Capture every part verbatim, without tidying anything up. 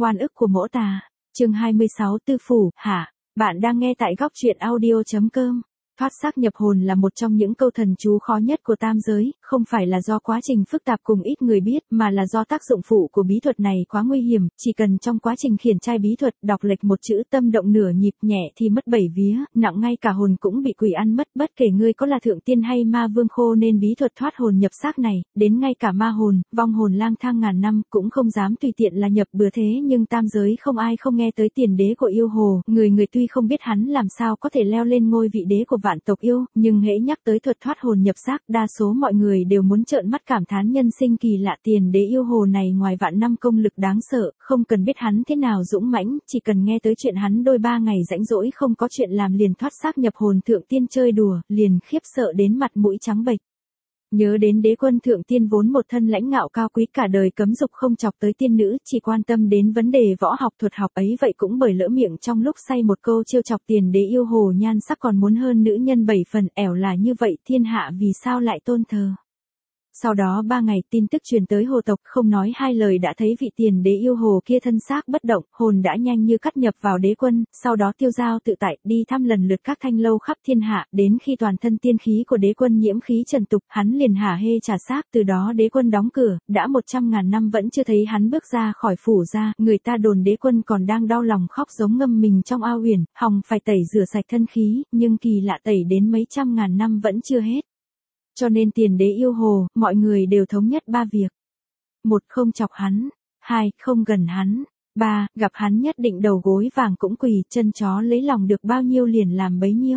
Oan ức của Mỗ Tà, chương hai mươi sáu Tư Phủ, hả? Bạn đang nghe tại góc truyện audio.com. Thoát xác nhập hồn là một trong những câu thần chú khó nhất của tam giới, không phải là do quá trình phức tạp cùng ít người biết, mà là do tác dụng phụ của bí thuật này quá nguy hiểm, chỉ cần trong quá trình khiển trai bí thuật, đọc lệch một chữ tâm động nửa nhịp nhẹ thì mất bảy vía, nặng ngay cả hồn cũng bị quỷ ăn mất, bất kể ngươi có là thượng tiên hay ma vương khô nên bí thuật thoát hồn nhập xác này, đến ngay cả ma hồn, vong hồn lang thang ngàn năm cũng không dám tùy tiện là nhập bừa thế nhưng tam giới không ai không nghe tới tiền đế của yêu hồ, người người tuy không biết hắn làm sao có thể leo lên ngôi vị đế của vạn tộc yêu, nhưng hễ nhắc tới thuật thoát hồn nhập xác, đa số mọi người đều muốn trợn mắt cảm thán nhân sinh kỳ lạ. Tiền đế yêu hồ này ngoài vạn năm công lực đáng sợ, không cần biết hắn thế nào dũng mãnh, chỉ cần nghe tới chuyện hắn đôi ba ngày rãnh rỗi không có chuyện làm liền thoát xác nhập hồn thượng tiên chơi đùa, liền khiếp sợ đến mặt mũi trắng bệch. Nhớ đến đế quân thượng tiên vốn một thân lãnh ngạo cao quý cả đời cấm dục không chọc tới tiên nữ, chỉ quan tâm đến vấn đề võ học thuật học ấy vậy cũng bởi lỡ miệng trong lúc say một câu trêu chọc tiền đế yêu hồ nhan sắc còn muốn hơn nữ nhân bảy phần, ẻo là như vậy thiên hạ vì sao lại tôn thờ. Sau đó ba ngày tin tức truyền tới hồ tộc, không nói hai lời đã thấy vị tiền đế yêu hồ kia thân xác bất động, hồn đã nhanh như cắt nhập vào đế quân, sau đó tiêu dao tự tại, đi thăm lần lượt các thanh lâu khắp thiên hạ, đến khi toàn thân tiên khí của đế quân nhiễm khí trần tục, hắn liền hả hê trả xác, từ đó đế quân đóng cửa, đã một trăm ngàn năm vẫn chưa thấy hắn bước ra khỏi phủ ra, người ta đồn đế quân còn đang đau lòng khóc giống ngâm mình trong ao huyền, hòng phải tẩy rửa sạch thân khí, nhưng kỳ lạ tẩy đến mấy trăm ngàn năm vẫn chưa hết. Cho nên tiền đế yêu hồ, mọi người đều thống nhất ba việc. Một, không chọc hắn. Hai, không gần hắn. Ba, gặp hắn nhất định đầu gối vàng cũng quỳ, chân chó lấy lòng được bao nhiêu liền làm bấy nhiêu.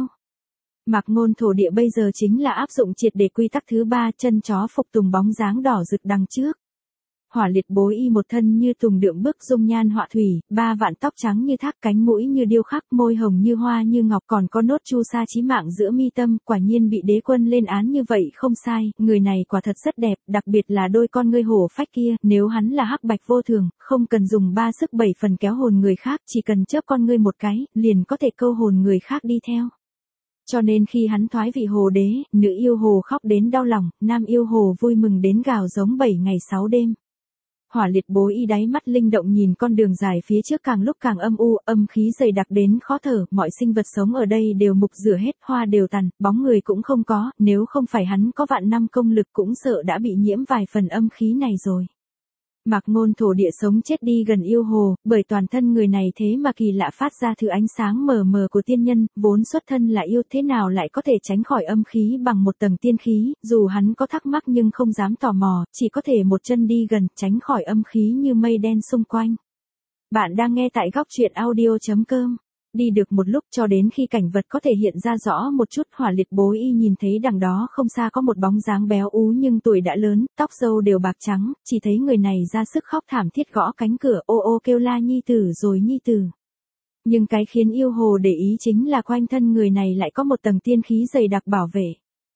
Mạc Ngôn thổ địa bây giờ chính là áp dụng triệt để quy tắc thứ ba, chân chó phục tùng bóng dáng đỏ rực đằng trước. Hỏa liệt bối y một thân như tùng đượm bước dung nhan họa thủy, ba vạn tóc trắng như thác, cánh mũi như điêu khắc, môi hồng như hoa như ngọc, còn có nốt chu sa chí mạng giữa mi tâm, quả nhiên bị đế quân lên án như vậy không sai, người này quả thật rất đẹp, đặc biệt là đôi con ngươi hổ phách kia, nếu hắn là hắc bạch vô thường, không cần dùng ba sức bảy phần kéo hồn người khác, chỉ cần chớp con ngươi một cái, liền có thể câu hồn người khác đi theo. Cho nên khi hắn thoái vị hồ đế, nữ yêu hồ khóc đến đau lòng, nam yêu hồ vui mừng đến gào giống bảy ngày sáu đêm. Hỏa liệt bối y đáy mắt linh động nhìn con đường dài phía trước càng lúc càng âm u, âm khí dày đặc đến khó thở, mọi sinh vật sống ở đây đều mục rửa hết, hoa đều tàn, bóng người cũng không có, nếu không phải hắn có vạn năm công lực cũng sợ đã bị nhiễm vài phần âm khí này rồi. Mạc Ngôn thổ địa sống chết đi gần yêu hồ, bởi toàn thân người này thế mà kỳ lạ phát ra thứ ánh sáng mờ mờ của tiên nhân, vốn xuất thân là yêu thế nào lại có thể tránh khỏi âm khí bằng một tầng tiên khí, dù hắn có thắc mắc nhưng không dám tò mò, chỉ có thể một chân đi gần, tránh khỏi âm khí như mây đen xung quanh. Bạn đang nghe tại góc truyện audio.com. Đi được một lúc cho đến khi cảnh vật có thể hiện ra rõ một chút, hỏa liệt bối y nhìn thấy đằng đó không xa có một bóng dáng béo ú nhưng tuổi đã lớn, tóc râu đều bạc trắng, chỉ thấy người này ra sức khóc thảm thiết gõ cánh cửa, ô ô kêu la nhi tử rồi nhi tử. Nhưng cái khiến yêu hồ để ý chính là quanh thân người này lại có một tầng tiên khí dày đặc bảo vệ.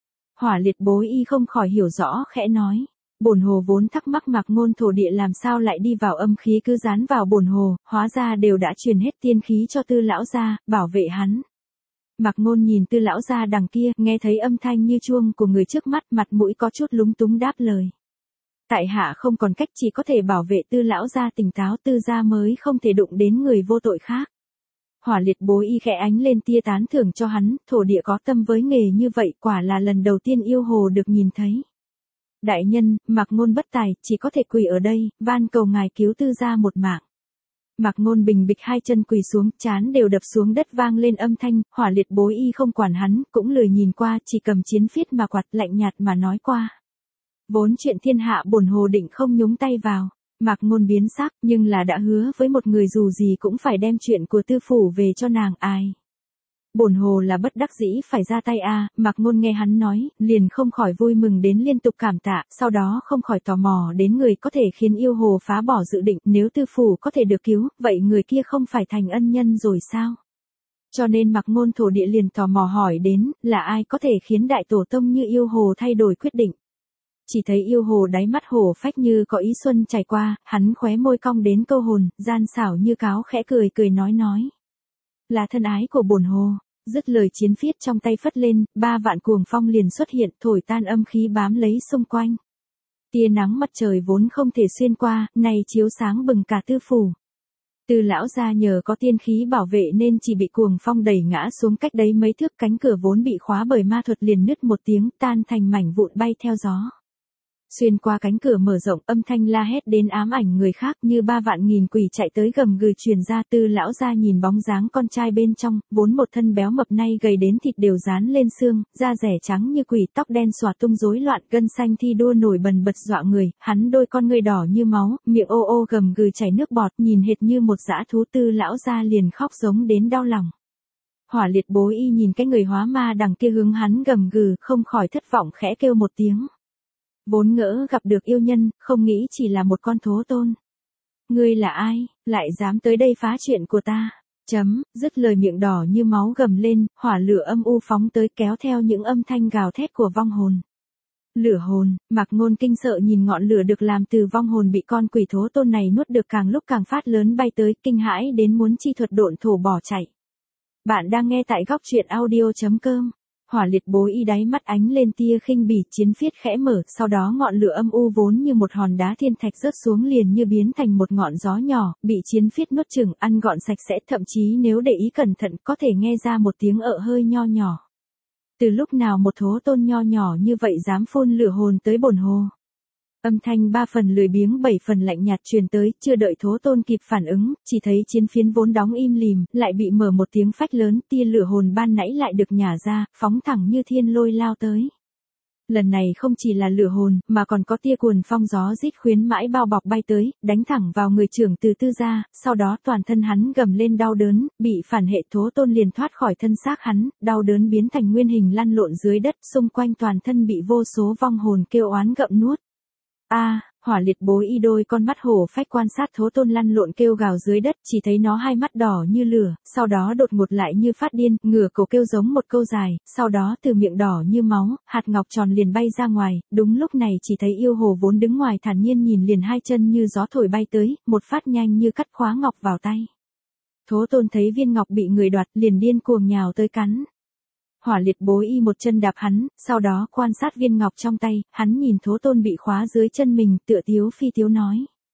Hỏa liệt bối y không khỏi hiểu rõ, khẽ nói. Bổn hồ vốn thắc mắc Mạc Ngôn thổ địa làm sao lại đi vào âm khí cứ dán vào bổn hồ, hóa ra đều đã truyền hết tiên khí cho Tư lão gia, bảo vệ hắn. Mạc Ngôn nhìn Tư lão gia đằng kia, nghe thấy âm thanh như chuông của người trước mắt, mặt mũi có chút lúng túng đáp lời. Tại hạ không còn cách, chỉ có thể bảo vệ Tư lão gia tỉnh táo, Tư gia mới không thể đụng đến người vô tội khác. Hỏa liệt bối y khẽ ánh lên tia tán thưởng cho hắn, thổ địa có tâm với nghề như vậy, quả là lần đầu tiên yêu hồ được nhìn thấy. Đại nhân, Mạc Ngôn bất tài, chỉ có thể quỳ ở đây, van cầu ngài cứu Tư gia một mạng. Mạc Ngôn bình bịch hai chân quỳ xuống, trán đều đập xuống đất vang lên âm thanh, hỏa liệt bối y không quản hắn, cũng lười nhìn qua, chỉ cầm chiến phiết mà quạt, lạnh nhạt mà nói qua. Vốn chuyện thiên hạ bổn hồ định không nhúng tay vào. Mạc Ngôn biến sắc, nhưng là đã hứa với một người dù gì cũng phải đem chuyện của Tư phủ về cho nàng, ai. Bổn hồ là bất đắc dĩ phải ra tay a. À, Mạc Ngôn nghe hắn nói, liền không khỏi vui mừng đến liên tục cảm tạ, sau đó không khỏi tò mò đến người có thể khiến yêu hồ phá bỏ dự định, nếu Tư phủ có thể được cứu, vậy người kia không phải thành ân nhân rồi sao? Cho nên Mạc Ngôn thổ địa liền tò mò hỏi đến, là ai có thể khiến đại tổ tông như yêu hồ thay đổi quyết định? Chỉ thấy yêu hồ đáy mắt hổ phách như có ý xuân chảy qua, hắn khóe môi cong đến câu hồn, gian xảo như cáo khẽ cười cười nói nói. Là thân ái của bổn hồ. Dứt lời chiến phiết trong tay phất lên, ba vạn cuồng phong liền xuất hiện, thổi tan âm khí bám lấy xung quanh. Tia nắng mặt trời vốn không thể xuyên qua, nay chiếu sáng bừng cả Tư phủ. Tư lão gia nhờ có tiên khí bảo vệ nên chỉ bị cuồng phong đẩy ngã xuống cách đấy mấy thước, cánh cửa vốn bị khóa bởi ma thuật liền nứt một tiếng, tan thành mảnh vụn bay theo gió. Xuyên qua cánh cửa mở rộng, âm thanh la hét đến ám ảnh người khác như ba vạn nghìn quỷ chạy tới gầm gừ truyền ra. Tư lão gia nhìn bóng dáng con trai bên trong, vốn một thân béo mập nay gầy đến thịt đều dán lên xương, da rẻ trắng như quỷ, tóc đen xòa tung rối loạn, gân xanh thi đua nổi bần bật dọa người, hắn đôi con ngươi đỏ như máu, miệng ô ô gầm gừ chảy nước bọt, nhìn hệt như một dã thú. Tư lão gia liền khóc giống đến đau lòng. Hỏa Liệt Bố Y nhìn cái người hóa ma đằng kia hướng hắn gầm gừ, không khỏi thất vọng khẽ kêu một tiếng. Vốn ngỡ gặp được yêu nhân, không nghĩ chỉ là một con thố tôn. Ngươi là ai, lại dám tới đây phá chuyện của ta? Chấm, dứt lời miệng đỏ như máu gầm lên, hỏa lửa âm u phóng tới kéo theo những âm thanh gào thét của vong hồn. Lửa hồn, Mạc Ngôn kinh sợ nhìn ngọn lửa được làm từ vong hồn bị con quỷ thố tôn này nuốt được càng lúc càng phát lớn bay tới, kinh hãi đến muốn chi thuật độn thổ bỏ chạy. Bạn đang nghe tại góc truyện audio chấm com. Hỏa Liệt Bố Y đáy mắt ánh lên tia khinh bỉ, chiến phiết khẽ mở, sau đó ngọn lửa âm u vốn như một hòn đá thiên thạch rớt xuống liền như biến thành một ngọn gió nhỏ, bị chiến phiết nuốt chửng, ăn gọn sạch sẽ, thậm chí nếu để ý cẩn thận có thể nghe ra một tiếng ợ hơi nho nhỏ. Từ lúc nào một thố tôn nho nhỏ như vậy dám phun lửa hồn tới bổn hồ? Âm thanh ba phần lười biếng bảy phần lạnh nhạt truyền tới, chưa đợi thố tôn kịp phản ứng, chỉ thấy chiến phiến vốn đóng im lìm, lại bị mở một tiếng phách lớn, tia lửa hồn ban nãy lại được nhả ra, phóng thẳng như thiên lôi lao tới. Lần này không chỉ là lửa hồn, mà còn có tia cuồng phong gió rít khuyến mãi bao bọc bay tới, đánh thẳng vào người trưởng từ Tư gia, sau đó toàn thân hắn gầm lên đau đớn, bị phản hệ thố tôn liền thoát khỏi thân xác hắn, đau đớn biến thành nguyên hình lăn lộn dưới đất, xung quanh toàn thân bị vô số vong hồn kêu oán gặm nuốt. A, à, Hỏa Liệt Bố Y đôi con mắt hổ phách quan sát thố tôn lăn lộn kêu gào dưới đất, chỉ thấy nó hai mắt đỏ như lửa, sau đó đột ngột lại như phát điên, ngửa cổ kêu giống một câu dài, sau đó từ miệng đỏ như máu, hạt ngọc tròn liền bay ra ngoài, đúng lúc này chỉ thấy yêu hồ vốn đứng ngoài thản nhiên nhìn liền hai chân như gió thổi bay tới, một phát nhanh như cắt khóa ngọc vào tay. Thố tôn thấy viên ngọc bị người đoạt, liền điên cuồng nhào tới cắn. Hỏa Liệt Bố Y một chân đạp hắn, sau đó quan sát viên ngọc trong tay, hắn nhìn thố tôn bị khóa dưới chân mình, tựa tiếu phi tiếu nói.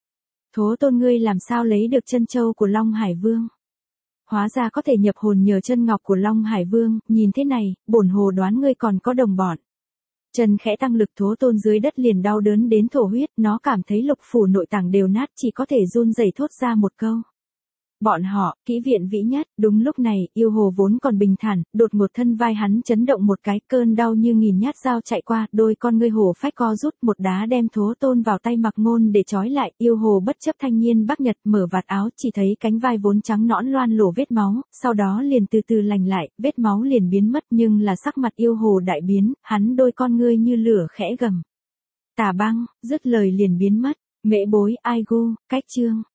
Thố tôn ngươi làm sao lấy được chân châu của Long Hải Vương? Hóa ra có thể nhập hồn nhờ chân ngọc của Long Hải Vương, nhìn thế này, bổn hồ đoán ngươi còn có đồng bọn. Chân khẽ tăng lực, thố tôn dưới đất liền đau đớn đến thổ huyết, nó cảm thấy lục phủ nội tạng đều nát, chỉ có thể run rẩy thốt ra một câu. Bọn họ, kỹ viện vĩ nhất. Đúng lúc này, yêu hồ vốn còn bình thản, đột ngột thân vai hắn chấn động một cái, cơn đau như nghìn nhát dao chạy qua, đôi con ngươi hồ phách co rút, một đá đem thố tôn vào tay Mạc Ngôn để trói lại. Yêu hồ bất chấp thanh niên Bắc Nhật, mở vạt áo, chỉ thấy cánh vai vốn trắng nõn loan lổ vết máu, sau đó liền từ từ lành lại, vết máu liền biến mất, nhưng là sắc mặt yêu hồ đại biến, hắn đôi con ngươi như lửa khẽ gầm. Tà băng, dứt lời liền biến mất. Mễ Bối, ai gu, cách chương.